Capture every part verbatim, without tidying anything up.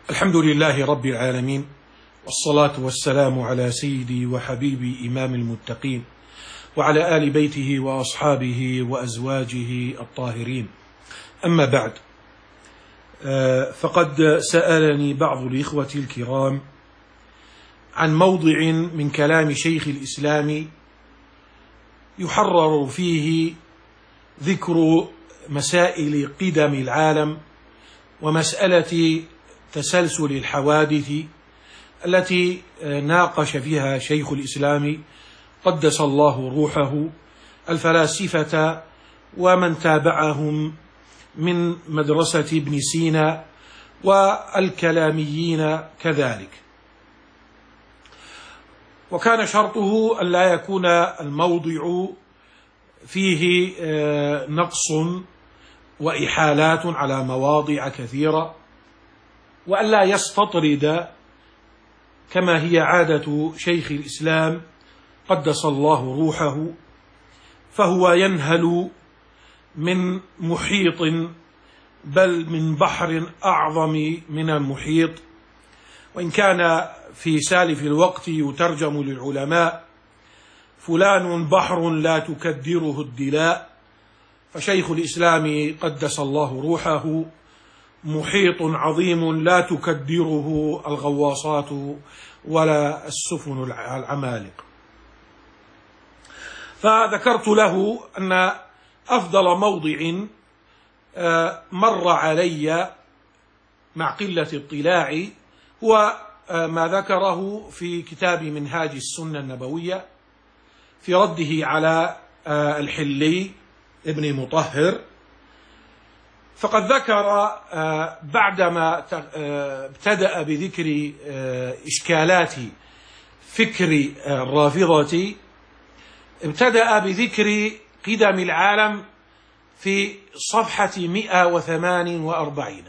الحمد لله رب العالمين، والصلاة والسلام على سيدي وحبيبي إمام المتقين وعلى آل بيته وأصحابه وأزواجه الطاهرين. أما بعد، فقد سألني بعض الإخوة الكرام عن موضع من كلام شيخ الإسلام يحرر فيه ذكر مسائل قدم العالم ومسألة تسلسل الحوادث التي ناقش فيها شيخ الإسلام قدس الله روحه الفلاسفة ومن تابعهم من مدرسة ابن سينا والكلاميين كذلك. وكان شرطه أن لا يكون الموضع فيه نقص وإحالات على مواضع كثيرة، وألا يستطرد كما هي عادة شيخ الإسلام قدس الله روحه، فهو ينهل من محيط بل من بحر أعظم من المحيط. وإن كان في سالف الوقت يترجم للعلماء فلان بحر لا تكدره الدلاء، فشيخ الإسلام قدس الله روحه محيط عظيم لا تكدره الغواصات ولا السفن العمالقة. فذكرت له أن أفضل موضع مر علي مع قلة اطلاعي هو ما ذكره في كتاب منهاج السنة النبوية في رده على الحلي ابن مطهر. فقد ذكر بعدما ابتدأ بذكر إشكالات فكر الرافضة، ابتدأ بذكر قدم العالم في صفحة مئة وثمان وأربعين.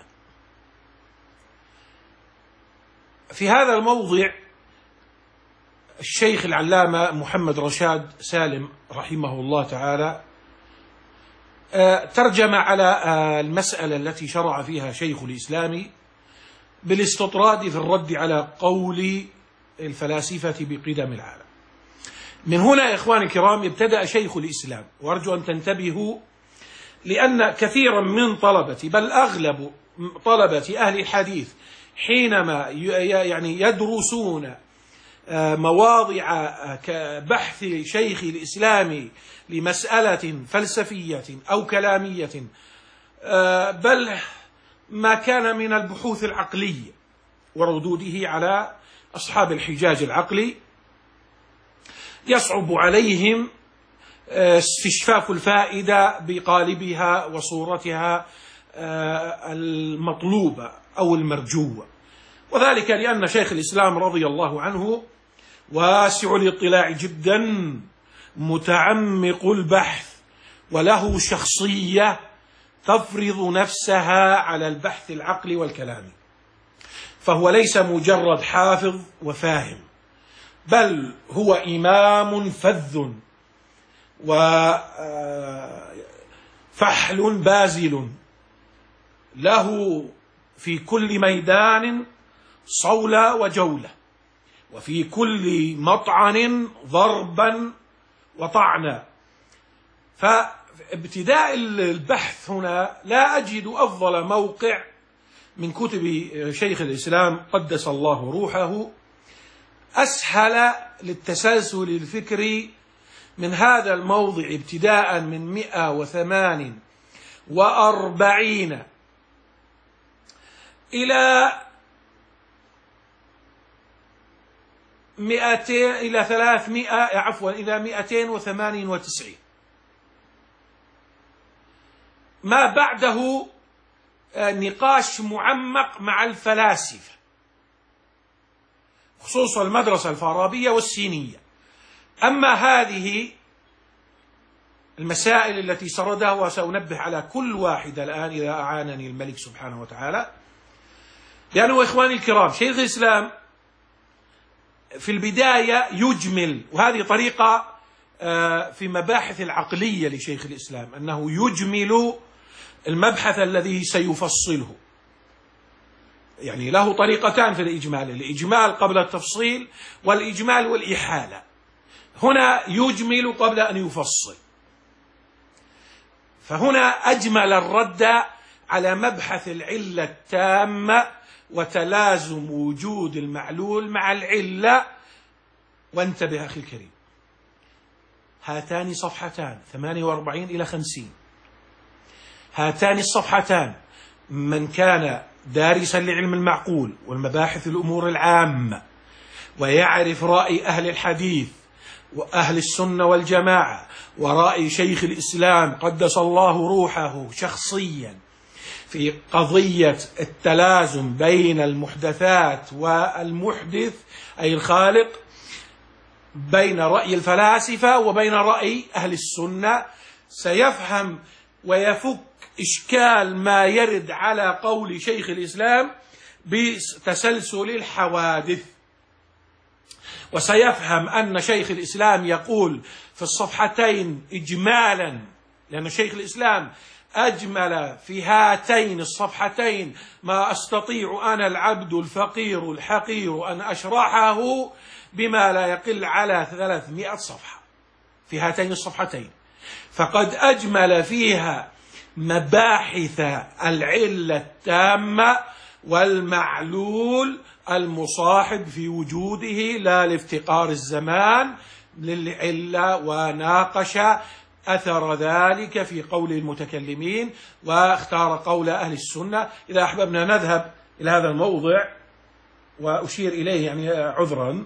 في هذا الموضع الشيخ العلامة محمد رشاد سالم رحمه الله تعالى ترجم على المسألة التي شرع فيها شيخ الإسلام بالاستطراد في الرد على قول الفلاسفة بقدم العالم. من هنا يا إخواني الكرام ابتدأ شيخ الإسلام، وأرجو أن تنتبهوا، لأن كثيرا من طلبة بل أغلب طلبة أهل الحديث حينما يعني يدرسون مواضع كبحث شيخ الإسلام لمسألة فلسفية أو كلامية بل ما كان من البحوث العقلية وردوده على أصحاب الحجاج العقلي، يصعب عليهم استشفاف الفائدة بقالبها وصورتها المطلوبة أو المرجوة، وذلك لأن شيخ الإسلام رضي الله عنه واسع الاطلاع جدا، متعمق البحث، وله شخصية تفرض نفسها على البحث العقلي والكلامي، فهو ليس مجرد حافظ وفاهم، بل هو إمام فذ وفحل بازل، له في كل ميدان صولة وجولة، وفي كل مطعن ضربا وطعنا. فابتداء البحث هنا لا أجد أفضل موقع من كتب شيخ الإسلام قدس الله روحه، أسهل للتسلسل الفكري من هذا الموضع ابتداء من مئة وثمان وأربعين إلى مئتين إلى ثلاثمائة عفوا إلى مئتين وثمانين وتسعين. ما بعده نقاش معمق مع الفلاسفة، خصوصا المدرسة الفارابية والسينية. أما هذه المسائل التي سردها، وسأنبه على كل واحدة الآن إذا أعانني الملك سبحانه وتعالى، لأنه إخواني الكرام شيخ الإسلام في البداية يجمل، وهذه طريقة في مباحث العقلية لشيخ الإسلام، أنه يجمل المبحث الذي سيفصله. يعني له طريقتان في الإجمال: الإجمال قبل التفصيل والإجمال والإحالة. هنا يجمل قبل أن يفصل، فهنا أجمل الرد على مبحث العلة التامة وتلازم وجود المعلول مع العلة. وانتبه أخي الكريم، هاتان صفحتان ثمانية وأربعين إلى خمسين، هاتان الصفحتان من كان دارسا لعلم المعقول والمباحث الأمور العامة ويعرف رأي أهل الحديث وأهل السنة والجماعة ورأي شيخ الإسلام قدس الله روحه شخصيا في قضية التلازم بين المحدثات والمحدث أي الخالق، بين رأي الفلاسفة وبين رأي أهل السنة، سيفهم ويفك إشكال ما يرد على قول شيخ الإسلام بتسلسل الحوادث، وسيفهم أن شيخ الإسلام يقول في الصفحتين إجمالا، لأن شيخ الإسلام أجمل في هاتين الصفحتين ما أستطيع أنا العبد الفقير الحقير أن أشرحه بما لا يقل على ثلاثمائة صفحة في هاتين الصفحتين، فقد أجمل فيها مباحث العلة التامة والمعلول المصاحب في وجوده لا لافتقار الزمان للعلة، وناقش أثر ذلك في قول المتكلمين واختار قول أهل السنة. إذا أحببنا نذهب إلى هذا الموضع وأشير إليه يعني عذرا،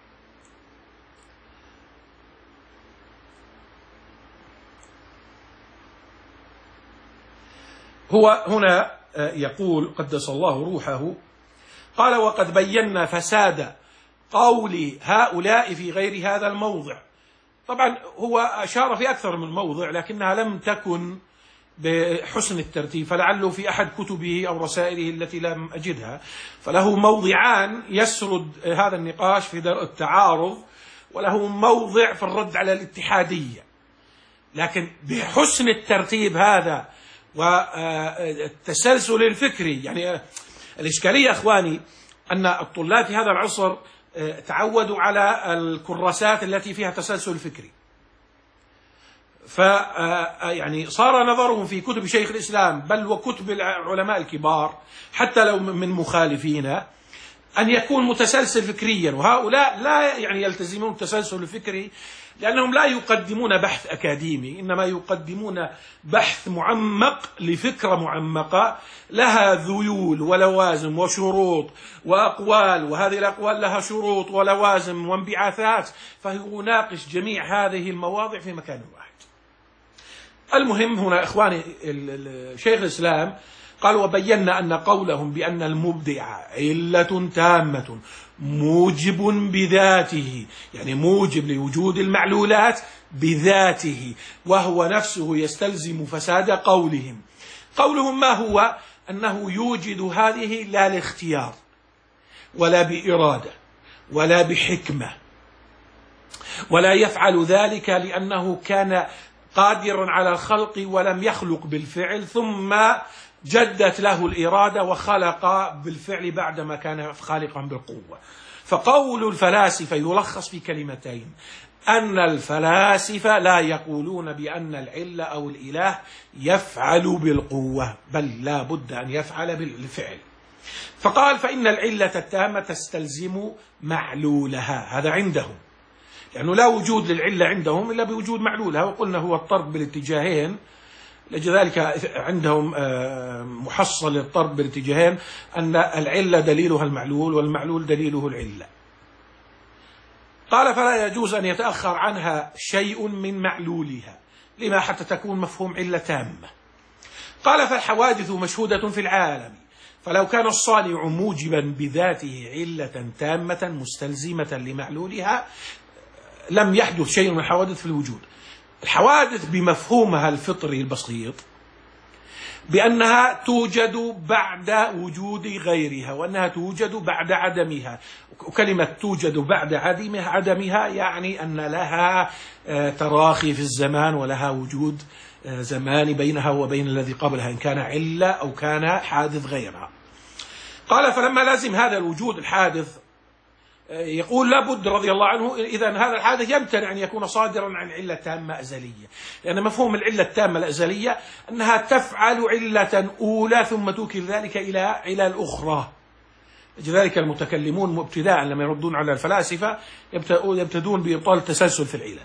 هو هنا يقول قدس الله روحه، قال: وقد بينا فساد قول هؤلاء في غير هذا الموضع. طبعا هو أشار في أكثر من موضع لكنها لم تكن بحسن الترتيب، فلعله في أحد كتبه أو رسائله التي لم أجدها، فله موضعان يسرد هذا النقاش في درء التعارض، وله موضع في الرد على الاتحادية، لكن بحسن الترتيب هذا والتسلسل الفكري. يعني الإشكالية أخواني أن الطلاب في هذا العصر تعودوا على الكراسات التي فيها تسلسل فكري، ف يعني صار نظرهم في كتب شيخ الإسلام بل وكتب العلماء الكبار حتى لو من مخالفين أن يكون متسلسل فكريا، وهؤلاء لا يعني يلتزمون التسلسل الفكري لأنهم لا يقدمون بحث أكاديمي، إنما يقدمون بحث معمق لفكرة معمقة لها ذيول ولوازم وشروط وأقوال، وهذه الأقوال لها شروط ولوازم وانبعاثات، فهو يناقش جميع هذه المواضع في مكان واحد. المهم هنا إخواني شيخ الإسلام قال: وبينا أن قولهم بأن المبدع علة تامة موجب بذاته، يعني موجب لوجود المعلولات بذاته، وهو نفسه يستلزم فساد قولهم. قولهم ما هو؟ أنه يوجد هذه لا لاختيار ولا بإرادة ولا بحكمة، ولا يفعل ذلك لأنه كان قادرا على الخلق ولم يخلق بالفعل ثم جدت له الإرادة وخلق بالفعل بعدما كان خالقا بالقوة. فقول الفلاسفة يلخص في كلمتين: أن الفلاسفة لا يقولون بأن العلة أو الإله يفعل بالقوة، بل لا بد أن يفعل بالفعل. فقال: فإن العلة التامة تستلزم معلولها، هذا عندهم، لأنه لا وجود للعلة عندهم إلا بوجود معلولها، وقلنا هو الطرد بالاتجاهين، لذلك عندهم محصل الطرد بالاتجاهين أن العلة دليلها المعلول والمعلول دليله العلة. قال: فلا يجوز أن يتأخر عنها شيء من معلولها، لما حتى تكون مفهوم علة تامة. قال: فالحوادث مشهودة في العالم، فلو كان الصانع موجبا بذاته علة تامة مستلزمة لمعلولها لم يحدث شيء من الحوادث في الوجود. الحوادث بمفهومها الفطري البسيط بأنها توجد بعد وجود غيرها، وأنها توجد بعد عدمها، وكلمة توجد بعد عدمها عدمها يعني أن لها تراخي في الزمان ولها وجود زماني بينها وبين الذي قبلها، إن كان علة أو كان حادث غيرها. قال فلما لازم هذا الوجود الحادث يقول لابد رضي الله عنه إذا هذا الحادث يمتنع أن يكون صادرا عن علة تامة أزلية، لأن مفهوم العلة التامة الأزلية أنها تفعل علة أولى ثم توكل ذلك إلى علل أخرى. لذلك المتكلمون ابتداء لما يردون على الفلاسفة يبتدون بإبطال التسلسل في العلل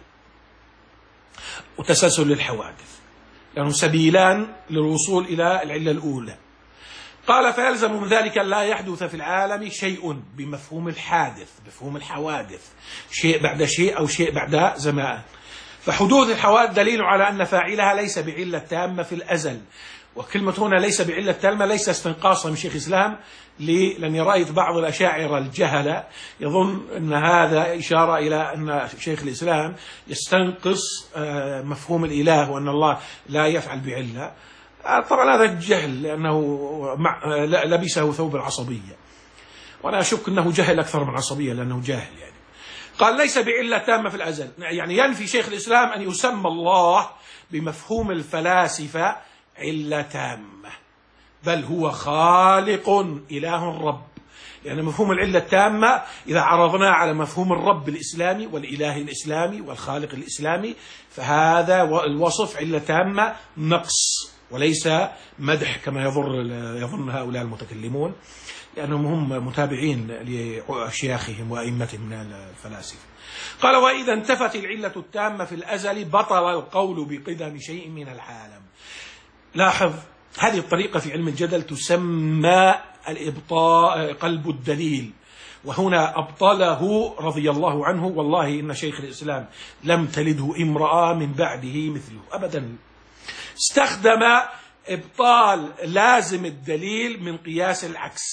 وتسلسل للحوادث، لأنه سبيلان للوصول إلى العلة الأولى. قال فيلزم من ذلك أن لا يحدث في العالم شيء بمفهوم الحادث، بمفهوم الحوادث، شيء بعد شيء أو شيء بعد زمان. فحدوث الحوادث دليل على أن فاعلها ليس بعلة تامة في الأزل. وكلمة هنا ليس بعلة تامة ليس استنقاصا من شيخ الإسلام، لأني رأيت بعض الأشاعرة الجهلة يظن أن هذا إشارة إلى أن شيخ الإسلام يستنقص مفهوم الإله وأن الله لا يفعل بعلة. طبعا هذا الجهل لأنه لبسه ثوب العصبية، وأنا أشك أنه جهل أكثر من عصبية لأنه جاهل. يعني قال ليس بعلة تامة في الأزل، يعني ينفي شيخ الإسلام أن يسمى الله بمفهوم الفلاسفة علة تامة، بل هو خالق إله رب. يعني مفهوم العلة التامة إذا عرضناه على مفهوم الرب الإسلامي والإله الإسلامي والخالق الإسلامي فهذا الوصف علة تامة نقص وليس مدح كما يظن يظن هؤلاء المتكلمون، لأنهم هم متابعين لأشياخهم وأئمتهم من الفلاسفة. قال وإذا انتفت العلة التامة في الأزل بطل القول بقدم شيء من العالم. لاحظ هذه الطريقة في علم الجدل تسمى الإبطاء قلب الدليل، وهنا أبطله رضي الله عنه. والله إن شيخ الإسلام لم تلده امرأة من بعده مثله أبدا. استخدم إبطال لازم الدليل من قياس العكس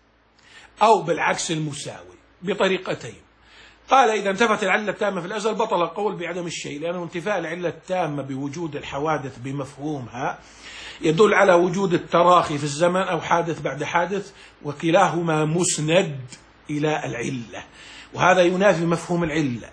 أو بالعكس المساوي بطريقتين. قال إذا انتفت العلة التامة في الأزل بطل القول بعدم الشيء، لأنه انتفاء العلة التامة بوجود الحوادث بمفهومها يدل على وجود التراخي في الزمن أو حادث بعد حادث، وكلاهما مسند إلى العلة، وهذا ينافي مفهوم العلة.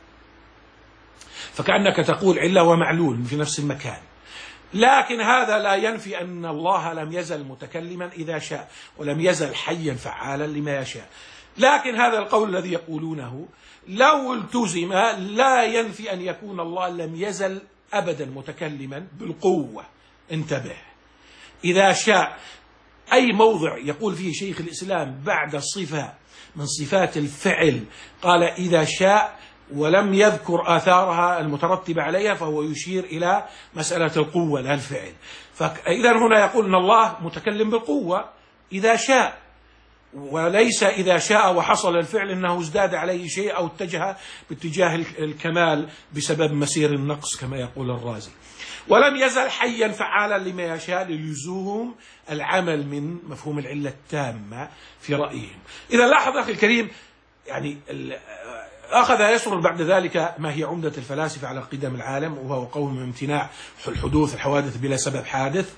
فكأنك تقول علة ومعلول في نفس المكان. لكن هذا لا ينفي أن الله لم يزل متكلما إذا شاء، ولم يزل حيا فعالا لما يشاء. لكن هذا القول الذي يقولونه لو التزم لا ينفي أن يكون الله لم يزل أبدا متكلما بالقوة. انتبه، إذا شاء أي موضع يقول فيه شيخ الإسلام بعد صفة من صفات الفعل قال إذا شاء ولم يذكر آثارها المترتبة عليها، فهو يشير إلى مسألة القوة لا الفعل. فإذا هنا يقول أن الله متكلم بالقوة إذا شاء، وليس إذا شاء وحصل الفعل أنه ازداد عليه شيء أو اتجه باتجاه الكمال بسبب مسير النقص كما يقول الرازي. ولم يزل حيا فعالا لما يشاء للزوم العمل من مفهوم العلة التامة في رأيهم. إذا لاحظ أخي الكريم، يعني أخذ يسرد بعد ذلك ما هي عمدة الفلاسفة على قدم العالم، وهو قول من امتناع الحدوث الحوادث بلا سبب حادث.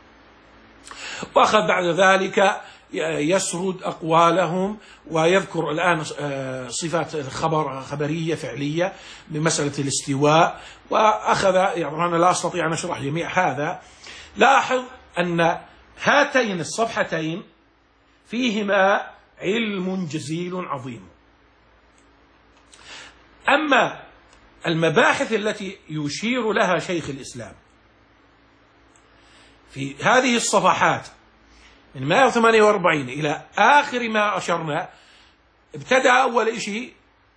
وأخذ بعد ذلك يسرد أقوالهم ويذكر الآن صفات خبر خبرية فعلية بمسألة الاستواء. وأخذ يعني أنا لا أستطيع أن أشرح جميع هذا. لاحظ أن هاتين الصفحتين فيهما علم جزيل عظيم. أما المباحث التي يشير لها شيخ الإسلام في هذه الصفحات من مئة وثمانية وأربعين إلى آخر ما أشرنا، ابتدأ أول شيء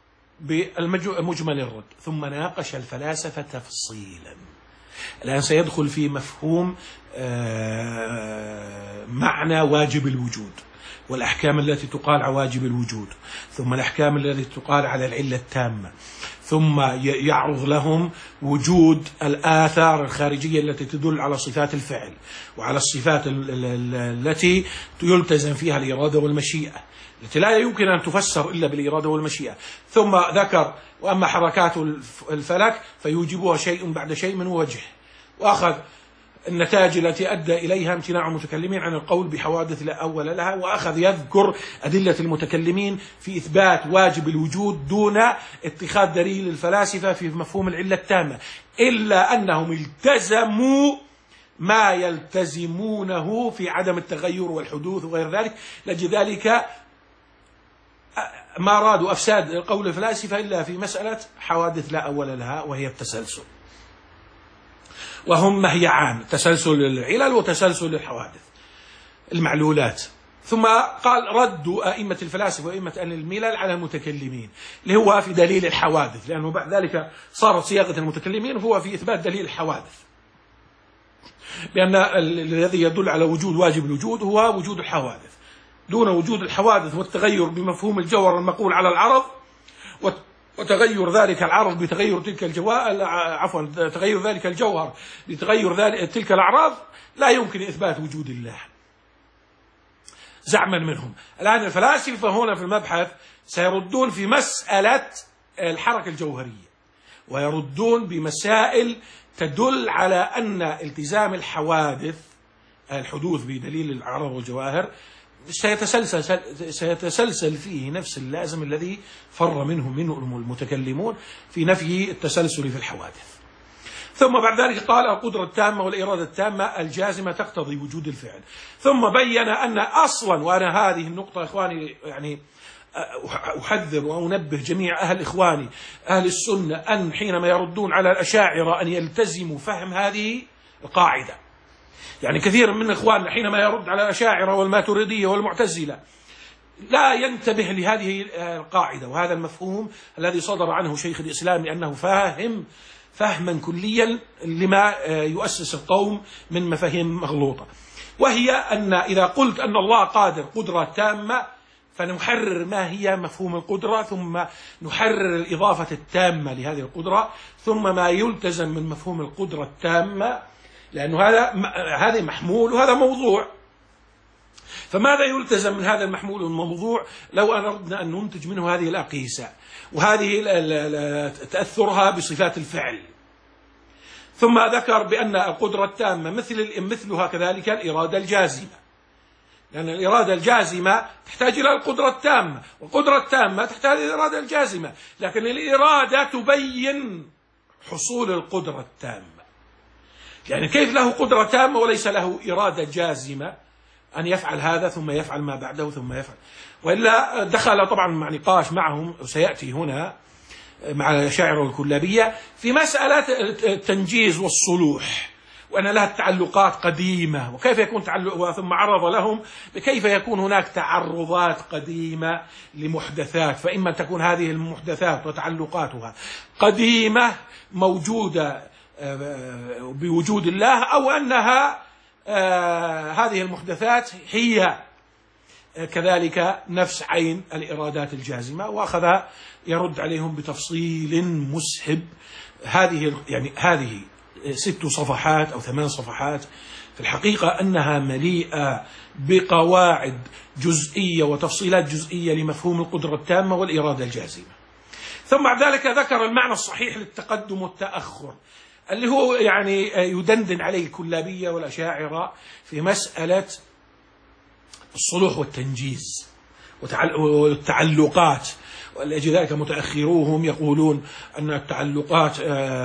بمجمل الرد، ثم ناقش الفلاسفة تفصيلا. الآن سيدخل في مفهوم معنى واجب الوجود والأحكام التي تقال على واجب الوجود، ثم الأحكام التي تقال على العلة التامة، ثم يعرض لهم وجود الآثار الخارجية التي تدل على صفات الفعل وعلى الصفات التي يلتزم فيها الإرادة والمشيئة التي لا يمكن أن تفسر إلا بالإرادة والمشيئة. ثم ذكر وأما حركات الفلك فيوجبها شيء بعد شيء من وجه، وأخذ النتائج التي أدى إليها امتناع المتكلمين عن القول بحوادث لا أول لها، وأخذ يذكر أدلة المتكلمين في إثبات واجب الوجود دون اتخاذ دليل الفلاسفة في مفهوم العلة التامة، إلا أنهم التزموا ما يلتزمونه في عدم التغير والحدوث وغير ذلك، لأجل ذلك ما أرادوا أفساد قول الفلاسفة إلا في مسألة حوادث لا أول لها وهي التسلسل، وهم مهيعان: تسلسل العلل وتسلسل الحوادث المعلولات. ثم قال: ردوا أئمة الفلاسفة وأئمة أهل الملل على المتكلمين، اللي هو في دليل الحوادث، لأنه بعد ذلك صارت صياغة المتكلمين هو في إثبات دليل الحوادث، بأن الذي يدل على وجود واجب الوجود هو وجود الحوادث، دون وجود الحوادث والتغير بمفهوم الجوهر المقول على العرض وتغير ذلك العرض بتغير تلك الجوهر، عفوا تغير ذلك الجوهر بتغير ذلك تلك الأعراض، لا يمكن إثبات وجود الله زعما منهم. الآن الفلاسفة هنا في المبحث سيردون في مسألة الحركة الجوهرية، ويردون بمسائل تدل على أن التزام الحوادث الحدوث بدليل الأعراض والجواهر سيتسلسل, سيتسلسل فيه نفس اللازم الذي فر منه منه المتكلمون في نفي التسلسل في الحوادث. ثم بعد ذلك قال: القدرة التامة والإرادة التامة الجازمة تقتضي وجود الفعل. ثم بين أن أصلا، وأنا هذه النقطة إخواني يعني أحذر وأنبه جميع أهل إخواني أهل السنة أن حينما يردون على الأشاعرة أن يلتزموا فهم هذه القاعدة. يعني كثير من إخواننا حينما يرد على الأشاعرة والماتريدية والمعتزلة لا ينتبه لهذه القاعدة وهذا المفهوم الذي صدر عنه شيخ الإسلام، لأنه فاهم فهما كليا لما يؤسس القوم من مفاهيم مغلوطة، وهي أن إذا قلت أن الله قادر قدرة تامة فنحرر ما هي مفهوم القدرة، ثم نحرر الإضافة التامة لهذه القدرة، ثم ما يلتزم من مفهوم القدرة التامة، لأنه هذا هذا محمول وهذا موضوع. فماذا يلتزم من هذا المحمول والموضوع لو أردنا أن ننتج منه هذه الأقيسة وهذه تأثرها بصفات الفعل؟ ثم ذكر بأن القدرة التامة مثل مثلها كذلك الإرادة الجازمة، لأن الإرادة الجازمة تحتاج إلى القدرة التامة، والقدرة التامة تحتاج إلى الإرادة الجازمة، لكن الإرادة تبين حصول القدرة التامة. يعني كيف له قدرة تامة وليس له إرادة جازمة أن يفعل هذا ثم يفعل ما بعده ثم يفعل؟ وإلا دخل طبعا مع نقاش معهم وسيأتي هنا مع الأشاعرة والكلابية في مسألة التنجيز والصلوح، وأن لها تعلقات قديمة، وكيف يكون تعلق، ثم عرض لهم كيف يكون هناك تعرضات قديمة لمحدثات، فإما تكون هذه المحدثات وتعلقاتها قديمة موجودة بوجود الله، أو أنها هذه المحدثات هي كذلك نفس عين الإرادات الجازمة. وأخذ يرد عليهم بتفصيل مسهب. هذه يعني هذه ست صفحات أو ثمان صفحات في الحقيقة أنها مليئة بقواعد جزئية وتفصيلات جزئية لمفهوم القدرة التامة والإرادة الجازمة. ثم بعد ذلك ذكر المعنى الصحيح للتقدم والتأخر، اللي هو يعني يدندن عليه الكلابية والأشاعرة في مسألة الصلوح والتنجيز والتعلقات. ولأجل ذلك متأخروهم يقولون أن التعلقات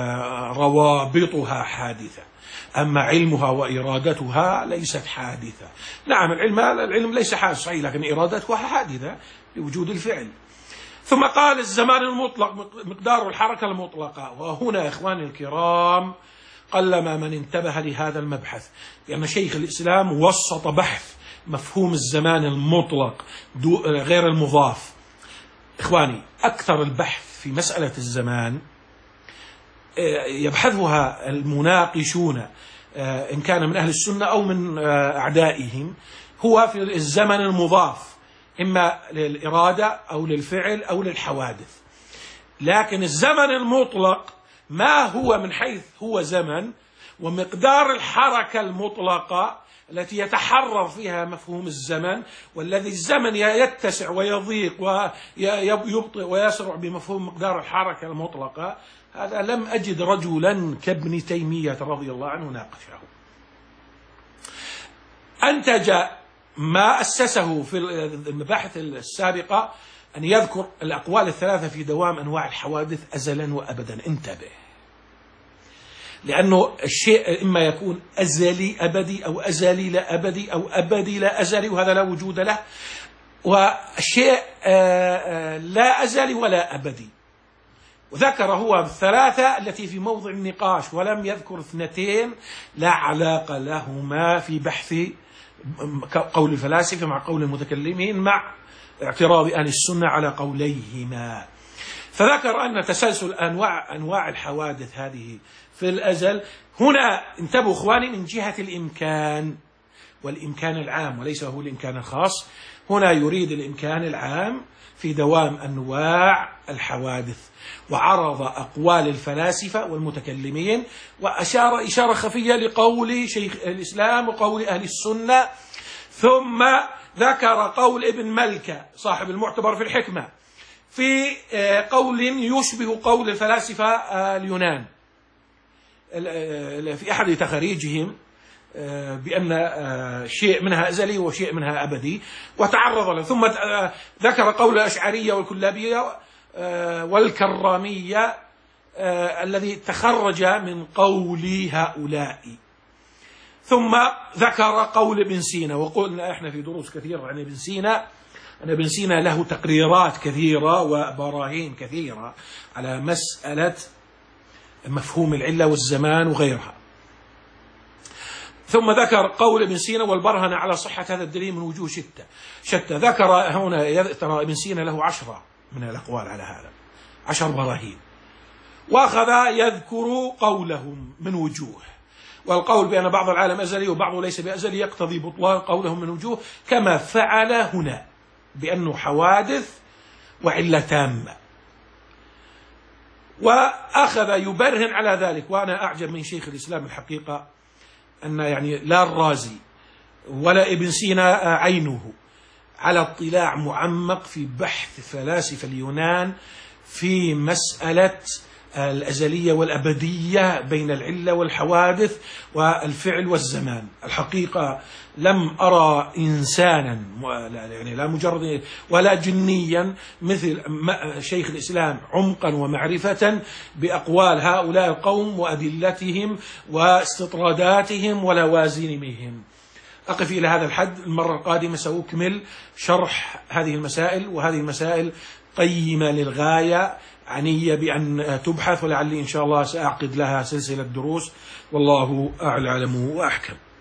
روابطها حادثة، أما علمها وإرادتها ليست حادثة. نعم العلم العلم ليس حادث صحيح، لكن إرادتها حادثة بوجود الفعل. ثم قال: الزمان المطلق مقدار الحركة المطلقة. وهنا إخواني الكرام قلما من انتبه لهذا المبحث، لأن شيخ الإسلام وسط بحث مفهوم الزمان المطلق غير المضاف. إخواني أكثر البحث في مسألة الزمان يبحثها المناقشون إن كان من أهل السنة أو من أعدائهم هو في الزمن المضاف، إما للإرادة أو للفعل أو للحوادث. لكن الزمن المطلق ما هو من حيث هو زمن، ومقدار الحركة المطلقة التي يتحرر فيها مفهوم الزمن، والذي الزمن يتسع ويضيق ويبطئ ويسرع بمفهوم مقدار الحركة المطلقة. هذا لم أجد رجلا كابن تيمية رضي الله عنه ناقشه. أنتج ما أسسه في المباحث السابقة أن يذكر الأقوال الثلاثة في دوام أنواع الحوادث أزلا وأبدا. انتبه، لأنه الشيء إما يكون أزلي أبدي أو أزلي لا أبدي أو أبدي لا أزلي، وهذا لا وجود له. والشيء لا أزلي ولا أبدي. وذكر هو الثلاثة التي في موضع النقاش، ولم يذكر اثنتين لا علاقة لهما في بحث قول الفلاسفة مع قول المتكلمين، مع اعتراض أهل السنة على قوليهما. فذكر أن تسلسل أنواع أنواع الحوادث هذه في الأزل. هنا انتبهوا إخواني من جهة الإمكان، والإمكان العام وليس هو الإمكان الخاص. هنا يريد الإمكان العام في دوام أنواع الحوادث، وعرض أقوال الفلاسفة والمتكلمين، وأشار إشارة خفية لقول شيخ الإسلام وقول أهل السنة، ثم ذكر قول ابن ملكة صاحب المعتبر في الحكمة في قول يشبه قول الفلاسفة اليونان في أحد تخاريجهم، بأن شيء منها أزلي وشيء منها أبدي، وتعرض له. ثم ذكر قول الأشعرية والكلابية والكرامية الذي تخرج من قول هؤلاء. ثم ذكر قول ابن سينا، وقلنا احنا في دروس كثيرة عن ابن سينا أن ابن سينا له تقريرات كثيرة وبراهين كثيرة على مسألة مفهوم العلة والزمان وغيرها. ثم ذكر قول ابن سينا والبرهنة على صحة هذا الدليل من وجوه شتى شتى ذكر هنا ترى ابن سينا له عشرة من الأقوال على هذا، عشر براهين، وأخذ يذكر قولهم من وجوه. والقول بأن بعض العالم أزلي وبعضه ليس بأزلي يقتضي بطلان قولهم من وجوه، كما فعل هنا بأنه حوادث وعلة تامة. وأخذ يبرهن على ذلك. وأنا أعجب من شيخ الإسلام الحقيقة أن يعني لا الرازي ولا ابن سينا عينه على اطلاع معمق في بحث فلاسفة اليونان في مسألة الأزلية والأبدية بين العلة والحوادث والفعل والزمان. الحقيقة لم أرى إنسانا يعني لا مجرد ولا جنيا مثل شيخ الإسلام عمقا ومعرفة بأقوال هؤلاء القوم وأدلتهم واستطراداتهم ولوازمهم. أقف إلى هذا الحد. المرة القادمة سأكمل شرح هذه المسائل، وهذه المسائل قيمة للغاية، عنية بأن تبحث، ولعلي إن شاء الله سأعقد لها سلسلة دروس، والله أعلم وأحكم.